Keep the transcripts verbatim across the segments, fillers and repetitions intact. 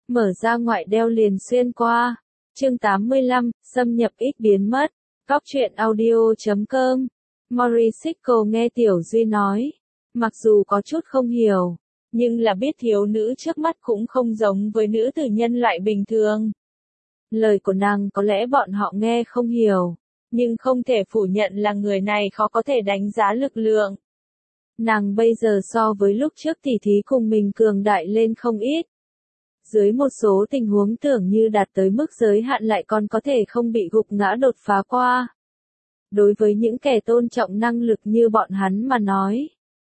mở ra ngoại đeo liền xuyên qua. Chương tám mươi lăm, xâm nhập ít biến mất. Góc truyện audio chấm com. Morisico nghe Tiểu Duy nói. Mặc dù có chút không hiểu, nhưng là biết thiếu nữ trước mắt cũng không giống với nữ tử nhân loại bình thường. Lời của nàng có lẽ bọn họ nghe không hiểu, nhưng không thể phủ nhận là người này khó có thể đánh giá lực lượng. Nàng bây giờ so với lúc trước tỉ thí cùng mình cường đại lên không ít. Dưới một số tình huống tưởng như đạt tới mức giới hạn lại còn có thể không bị gục ngã đột phá qua. Đối với những kẻ tôn trọng năng lực như bọn hắn mà nói,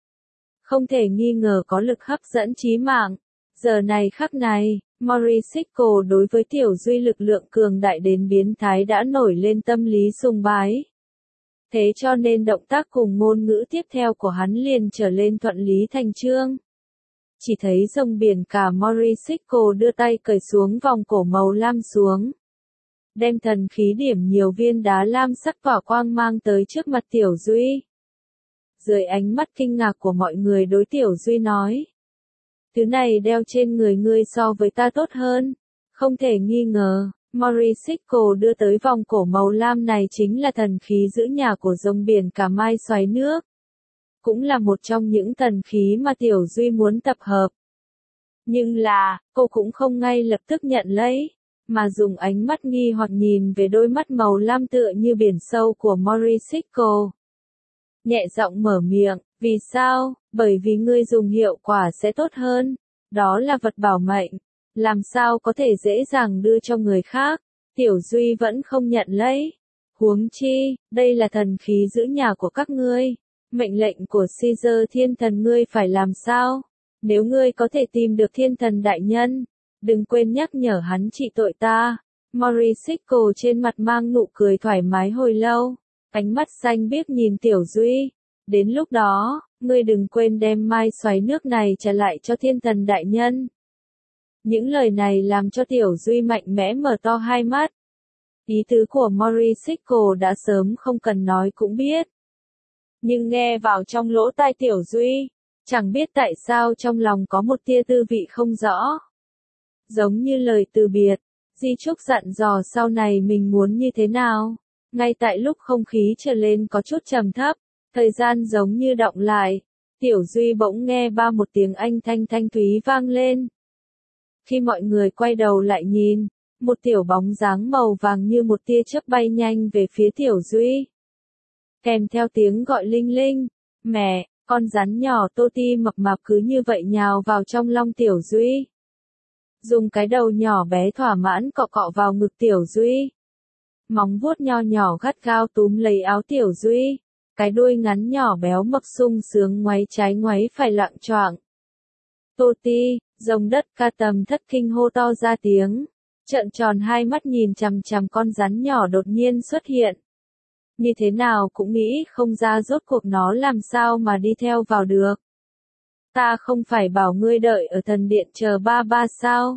không thể nghi ngờ có lực hấp dẫn chí mạng. Giờ này khắc này, Morisico đối với Tiểu Duy lực lượng cường đại đến biến thái đã nổi lên tâm lý sùng bái. Thế cho nên động tác cùng ngôn ngữ tiếp theo của hắn liền trở lên thuận lý thành chương. Chỉ thấy rồng biển cả Morisico đưa tay cởi xuống vòng cổ màu lam xuống. Đem thần khí điểm nhiều viên đá lam sắc tỏa quang mang tới trước mặt Tiểu Duy. Dưới ánh mắt kinh ngạc của mọi người đối Tiểu Duy nói. Thứ này đeo trên người ngươi so với ta tốt hơn. Không thể nghi ngờ, Morisico đưa tới vòng cổ màu lam này chính là thần khí giữ nhà của rồng biển cả mai xoáy nước. Cũng là một trong những thần khí mà Tiểu Duy muốn tập hợp. Nhưng là, cô cũng không ngay lập tức nhận lấy, mà dùng ánh mắt nghi hoặc nhìn về đôi mắt màu lam tựa như biển sâu của Morisico. Nhẹ giọng mở miệng, vì sao? Bởi vì ngươi dùng hiệu quả sẽ tốt hơn. Đó là vật bảo mệnh. Làm sao có thể dễ dàng đưa cho người khác? Tiểu Duy vẫn không nhận lấy. Huống chi, đây là thần khí giữ nhà của các ngươi. Mệnh lệnh của Caesar thiên thần ngươi phải làm sao? Nếu ngươi có thể tìm được thiên thần đại nhân, đừng quên nhắc nhở hắn trị tội ta. Morisico trên mặt mang nụ cười thoải mái hồi lâu. Ánh mắt xanh biếc nhìn Tiểu Duy. Đến lúc đó, ngươi đừng quên đem mai xoáy nước này trả lại cho thiên thần đại nhân. Những lời này làm cho Tiểu Duy mạnh mẽ mở to hai mắt. Ý tứ của Morisico đã sớm không cần nói cũng biết. Nhưng nghe vào trong lỗ tai Tiểu Duy, chẳng biết tại sao trong lòng có một tia tư vị không rõ. Giống như lời từ biệt, di chúc dặn dò sau này mình muốn như thế nào. Ngay tại lúc không khí trở lên có chút trầm thấp, thời gian giống như đọng lại, Tiểu Duy bỗng nghe ba một tiếng anh thanh thanh thúy vang lên. Khi mọi người quay đầu lại nhìn, một tiểu bóng dáng màu vàng như một tia chớp bay nhanh về phía Tiểu Duy. Kèm theo tiếng gọi linh linh, mẹ, con rắn nhỏ tô ti mập mạp cứ như vậy nhào vào trong lòng Tiểu Duy. Dùng cái đầu nhỏ bé thỏa mãn cọ cọ vào ngực Tiểu Duy. Móng vuốt nho nhỏ gắt gao túm lấy áo Tiểu Duy. Cái đuôi ngắn nhỏ béo mập sung sướng ngoáy trái ngoáy phải loạng choạng. Tô ti, rồng đất ca tầm thất kinh hô to ra tiếng. Trợn tròn hai mắt nhìn chằm chằm con rắn nhỏ đột nhiên xuất hiện. Như thế nào cũng nghĩ không ra rốt cuộc nó làm sao mà đi theo vào được. Ta không phải bảo ngươi đợi ở thần điện chờ ba ba sao?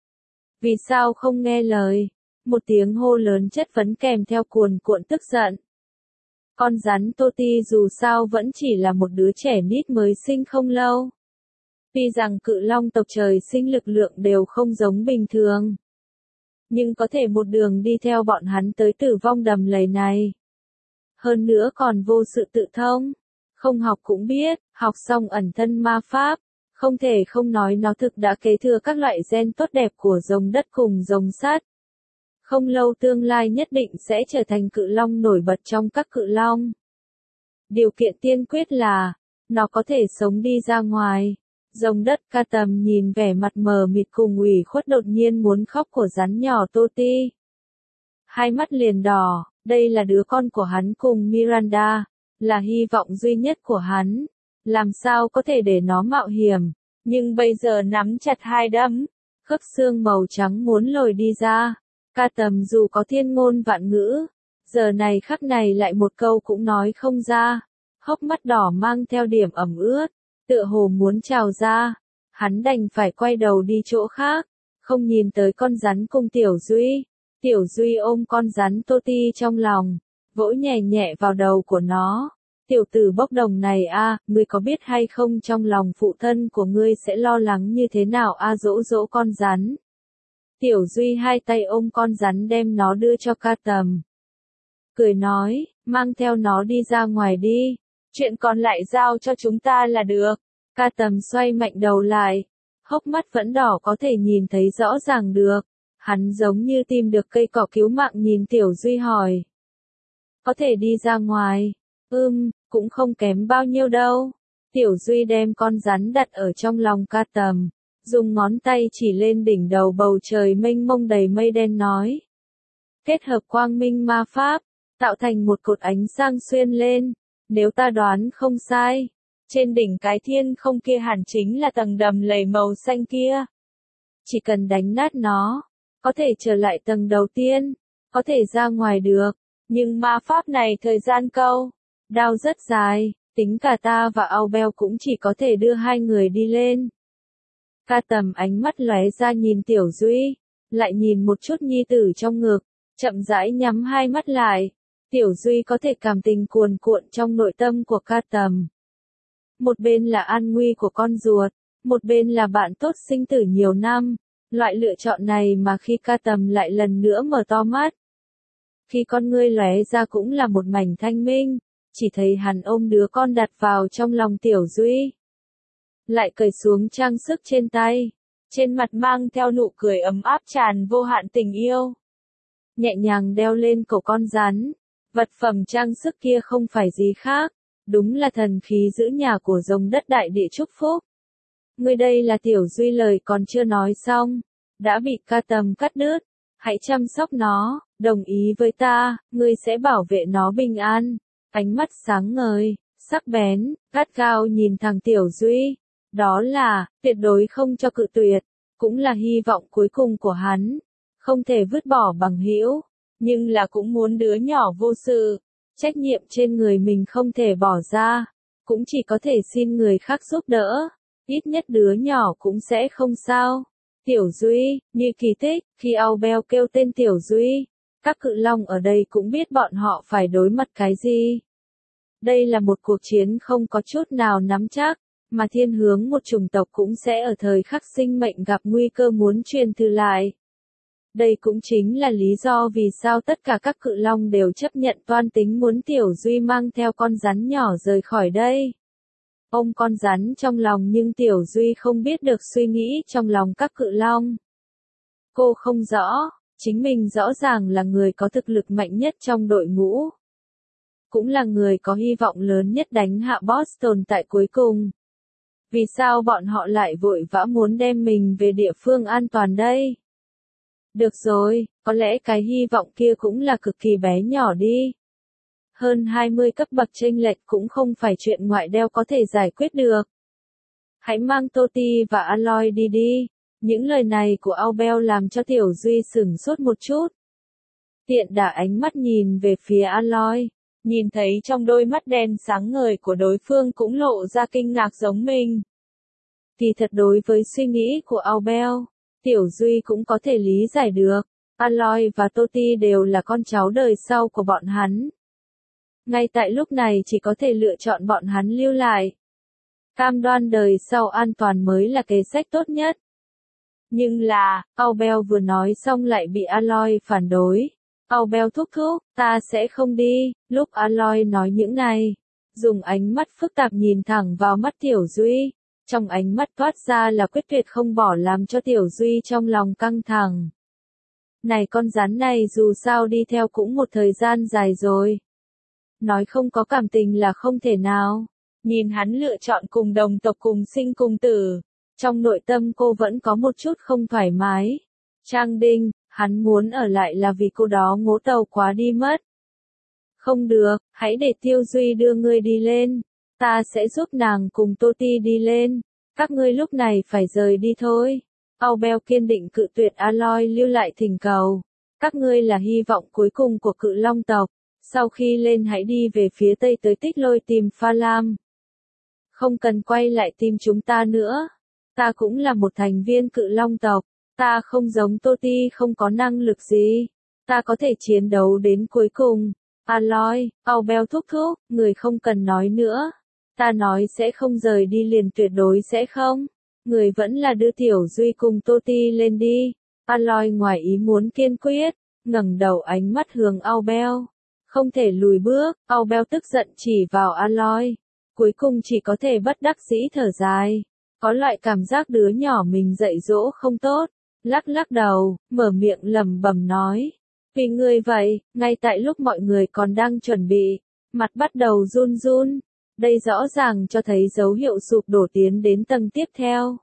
Vì sao không nghe lời? Một tiếng hô lớn chất vấn kèm theo cuồn cuộn tức giận. Con rắn Tô Ti dù sao vẫn chỉ là một đứa trẻ nít mới sinh không lâu. Tuy rằng cự long tộc trời sinh lực lượng đều không giống bình thường. Nhưng có thể một đường đi theo bọn hắn tới tử vong đầm lầy này. Hơn nữa còn vô sự tự thông. Không học cũng biết, học xong ẩn thân ma pháp. Không thể không nói nó thực đã kế thừa các loại gen tốt đẹp của rồng đất cùng rồng sắt. Không lâu tương lai nhất định sẽ trở thành cự long nổi bật trong các cự long. Điều kiện tiên quyết là, nó có thể sống đi ra ngoài. Rồng đất ca tầm nhìn vẻ mặt mờ mịt cùng ủy khuất đột nhiên muốn khóc của rắn nhỏ Tô Ti. Hai mắt liền đỏ, đây là đứa con của hắn cùng Miranda, là hy vọng duy nhất của hắn. Làm sao có thể để nó mạo hiểm, nhưng bây giờ nắm chặt hai đấm, khớp xương màu trắng muốn lồi đi ra. Ca tầm dù có thiên ngôn vạn ngữ, giờ này khắc này lại một câu cũng nói không ra, hốc mắt đỏ mang theo điểm ẩm ướt, tựa hồ muốn trào ra, hắn đành phải quay đầu đi chỗ khác, không nhìn tới con rắn cùng Tiểu Duy. Tiểu Duy ôm con rắn Tô Ti trong lòng, vỗ nhẹ nhẹ vào đầu của nó. Tiểu tử bốc đồng này a, ngươi có biết hay không trong lòng phụ thân của ngươi sẽ lo lắng như thế nào a, dỗ dỗ con rắn. Tiểu Duy hai tay ôm con rắn đem nó đưa cho Ca Tầm. Cười nói, mang theo nó đi ra ngoài đi, chuyện còn lại giao cho chúng ta là được. Ca Tầm xoay mạnh đầu lại, hốc mắt vẫn đỏ có thể nhìn thấy rõ ràng được. Hắn giống như tìm được cây cỏ cứu mạng nhìn Tiểu Duy hỏi. Có thể đi ra ngoài, ưm, cũng không kém bao nhiêu đâu. Tiểu Duy đem con rắn đặt ở trong lòng Ca Tầm, dùng ngón tay chỉ lên đỉnh đầu bầu trời mênh mông đầy mây đen nói. Kết hợp quang minh ma pháp, tạo thành một cột ánh sáng xuyên lên, nếu ta đoán không sai, trên đỉnh cái thiên không kia hẳn chính là tầng đầm lầy màu xanh kia. Chỉ cần đánh nát nó, có thể trở lại tầng đầu tiên, có thể ra ngoài được, nhưng ma pháp này thời gian câu, đao rất dài, tính cả ta và Albert cũng chỉ có thể đưa hai người đi lên. Ca Tầm ánh mắt lóe ra nhìn Tiểu Duy, lại nhìn một chút nhi tử trong ngực, chậm rãi nhắm hai mắt lại. Tiểu Duy có thể cảm tình cuồn cuộn trong nội tâm của Ca Tầm. Một bên là an nguy của con ruột, một bên là bạn tốt sinh tử nhiều năm. Loại lựa chọn này mà khi Ca Tầm lại lần nữa mở to mắt. Khi con ngươi lóe ra cũng là một mảnh thanh minh, chỉ thấy hắn ôm đứa con đặt vào trong lòng Tiểu Duy. Lại cởi xuống trang sức trên tay, trên mặt mang theo nụ cười ấm áp tràn vô hạn tình yêu. Nhẹ nhàng đeo lên cổ con rắn, vật phẩm trang sức kia không phải gì khác, đúng là thần khí giữ nhà của rồng đất đại địa chúc phúc. Ngươi đây là Tiểu Duy lời còn chưa nói xong, đã bị Ca Tầm cắt đứt. Hãy chăm sóc nó, đồng ý với ta, ngươi sẽ bảo vệ nó bình an. Ánh mắt sáng ngời, sắc bén, gắt gao nhìn thẳng Tiểu Duy. Đó là, tuyệt đối không cho cự tuyệt, cũng là hy vọng cuối cùng của hắn. Không thể vứt bỏ bằng hữu, nhưng là cũng muốn đứa nhỏ vô sự. Trách nhiệm trên người mình không thể bỏ ra, cũng chỉ có thể xin người khác giúp đỡ. Ít nhất đứa nhỏ cũng sẽ không sao. Tiểu Duy, như kỳ tích, khi Albert kêu tên Tiểu Duy, các cự long ở đây cũng biết bọn họ phải đối mặt cái gì. Đây là một cuộc chiến không có chút nào nắm chắc, mà thiên hướng một chủng tộc cũng sẽ ở thời khắc sinh mệnh gặp nguy cơ muốn truyền thừa lại. Đây cũng chính là lý do vì sao tất cả các cự long đều chấp nhận toan tính muốn Tiểu Duy mang theo con rắn nhỏ rời khỏi đây. Ôm con rắn trong lòng nhưng Tiểu Duy không biết được suy nghĩ trong lòng các cự long. Cô không rõ, chính mình rõ ràng là người có thực lực mạnh nhất trong đội ngũ. Cũng là người có hy vọng lớn nhất đánh hạ boss tồn tại cuối cùng. Vì sao bọn họ lại vội vã muốn đem mình về địa phương an toàn đây? Được rồi, có lẽ cái hy vọng kia cũng là cực kỳ bé nhỏ đi. Hơn hai mươi cấp bậc chênh lệch cũng không phải chuyện ngoại đeo có thể giải quyết được. Hãy mang Toti và Aloy đi đi. Những lời này của Albert làm cho Tiểu Duy sửng sốt một chút. Tiện đả ánh mắt nhìn về phía Aloy, nhìn thấy trong đôi mắt đen sáng ngời của đối phương cũng lộ ra kinh ngạc giống mình. Thì thật đối với suy nghĩ của Albert, Tiểu Duy cũng có thể lý giải được. Aloy và Toti đều là con cháu đời sau của bọn hắn. Ngay tại lúc này chỉ có thể lựa chọn bọn hắn lưu lại. Cam đoan đời sau an toàn mới là kế sách tốt nhất. Nhưng là, Albert vừa nói xong lại bị Aloy phản đối. Albert thúc thúc, ta sẽ không đi. Lúc Aloy nói những này, dùng ánh mắt phức tạp nhìn thẳng vào mắt Tiểu Duy. Trong ánh mắt toát ra là quyết tuyệt không bỏ làm cho Tiểu Duy trong lòng căng thẳng. Này con rắn này dù sao đi theo cũng một thời gian dài rồi. Nói không có cảm tình là không thể nào. Nhìn hắn lựa chọn cùng đồng tộc cùng sinh cùng tử. Trong nội tâm cô vẫn có một chút không thoải mái. Trang Đinh, hắn muốn ở lại là vì cô đó ngố tàu quá đi mất. Không được, hãy để Tiêu Duy đưa ngươi đi lên. Ta sẽ giúp nàng cùng Toti đi lên. Các ngươi lúc này phải rời đi thôi. Albert kiên định cự tuyệt Aloy lưu lại thỉnh cầu. Các ngươi là hy vọng cuối cùng của cự long tộc. Sau khi lên hãy đi về phía tây tới Tích Lôi tìm Pha Lam. Không cần quay lại tìm chúng ta nữa. Ta cũng là một thành viên cự long tộc. Ta không giống Toti không có năng lực gì. Ta có thể chiến đấu đến cuối cùng. Aloy, Albert thúc thúc, người không cần nói nữa. Ta nói sẽ không rời đi liền tuyệt đối sẽ không. Người vẫn là đưa Tiểu Duy cùng Toti lên đi. Aloy ngoài ý muốn kiên quyết, ngẩng đầu ánh mắt hướng Abel. Không thể lùi bước, Abel tức giận chỉ vào Aloy. Cuối cùng chỉ có thể bất đắc dĩ thở dài. Có loại cảm giác đứa nhỏ mình dạy dỗ không tốt. Lắc lắc đầu, mở miệng lẩm bẩm nói. Vì ngươi vậy, ngay tại lúc mọi người còn đang chuẩn bị, mặt bắt đầu run run. Đây rõ ràng cho thấy dấu hiệu sụp đổ tiến đến tầng tiếp theo.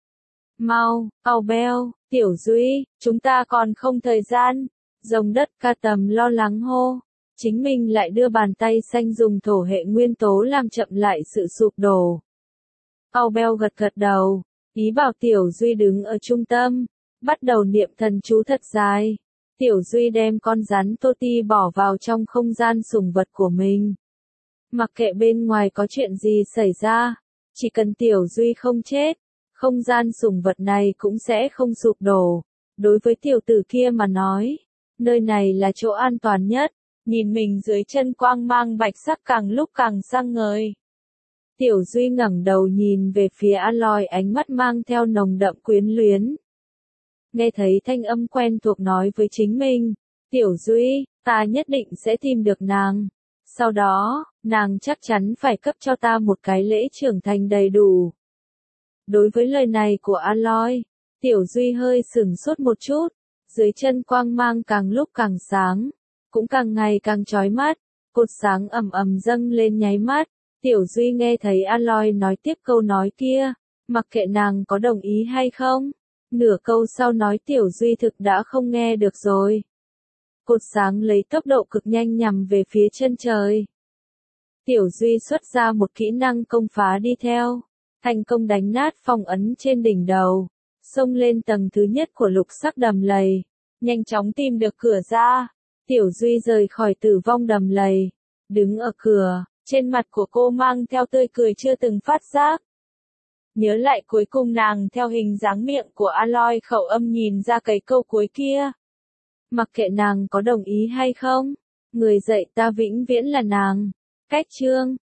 Mau, Abel, Tiểu Duy, chúng ta còn không thời gian. Rồng đất ca tầm lo lắng hô. Chính mình lại đưa bàn tay xanh dùng thổ hệ nguyên tố làm chậm lại sự sụp đổ. Abel gật gật đầu, ý bảo Tiểu Duy đứng ở trung tâm, bắt đầu niệm thần chú thật dài. Tiểu Duy đem con rắn Toti bỏ vào trong không gian sủng vật của mình. Mặc kệ bên ngoài có chuyện gì xảy ra, chỉ cần Tiểu Duy không chết, không gian sủng vật này cũng sẽ không sụp đổ. Đối với tiểu tử kia mà nói, nơi này là chỗ an toàn nhất. Nhìn mình dưới chân quang mang bạch sắc càng lúc càng sáng ngời. Tiểu Duy ngẩng đầu nhìn về phía Aloy, ánh mắt mang theo nồng đậm quyến luyến. Nghe thấy thanh âm quen thuộc nói với chính mình, Tiểu Duy, ta nhất định sẽ tìm được nàng. Sau đó, nàng chắc chắn phải cấp cho ta một cái lễ trưởng thành đầy đủ. Đối với lời này của Aloy, Tiểu Duy hơi sửng sốt một chút, dưới chân quang mang càng lúc càng sáng, cũng càng ngày càng chói mắt, cột sáng ầm ầm dâng lên nháy mắt. Tiểu Duy nghe thấy Aloy nói tiếp câu nói kia, mặc kệ nàng có đồng ý hay không, nửa câu sau nói Tiểu Duy thực đã không nghe được rồi. Cột sáng lấy tốc độ cực nhanh nhằm về phía chân trời. Tiểu Duy xuất ra một kỹ năng công phá đi theo, thành công đánh nát phong ấn trên đỉnh đầu, xông lên tầng thứ nhất của lục sắc đầm lầy, nhanh chóng tìm được cửa ra. Tiểu Duy rời khỏi tử vong đầm lầy, đứng ở cửa, trên mặt của cô mang theo tươi cười chưa từng phát giác. Nhớ lại cuối cùng nàng theo hình dáng miệng của Aloy khẩu âm nhìn ra cái câu cuối kia. Mặc kệ nàng có đồng ý hay không, người dạy ta vĩnh viễn là nàng. Cách chương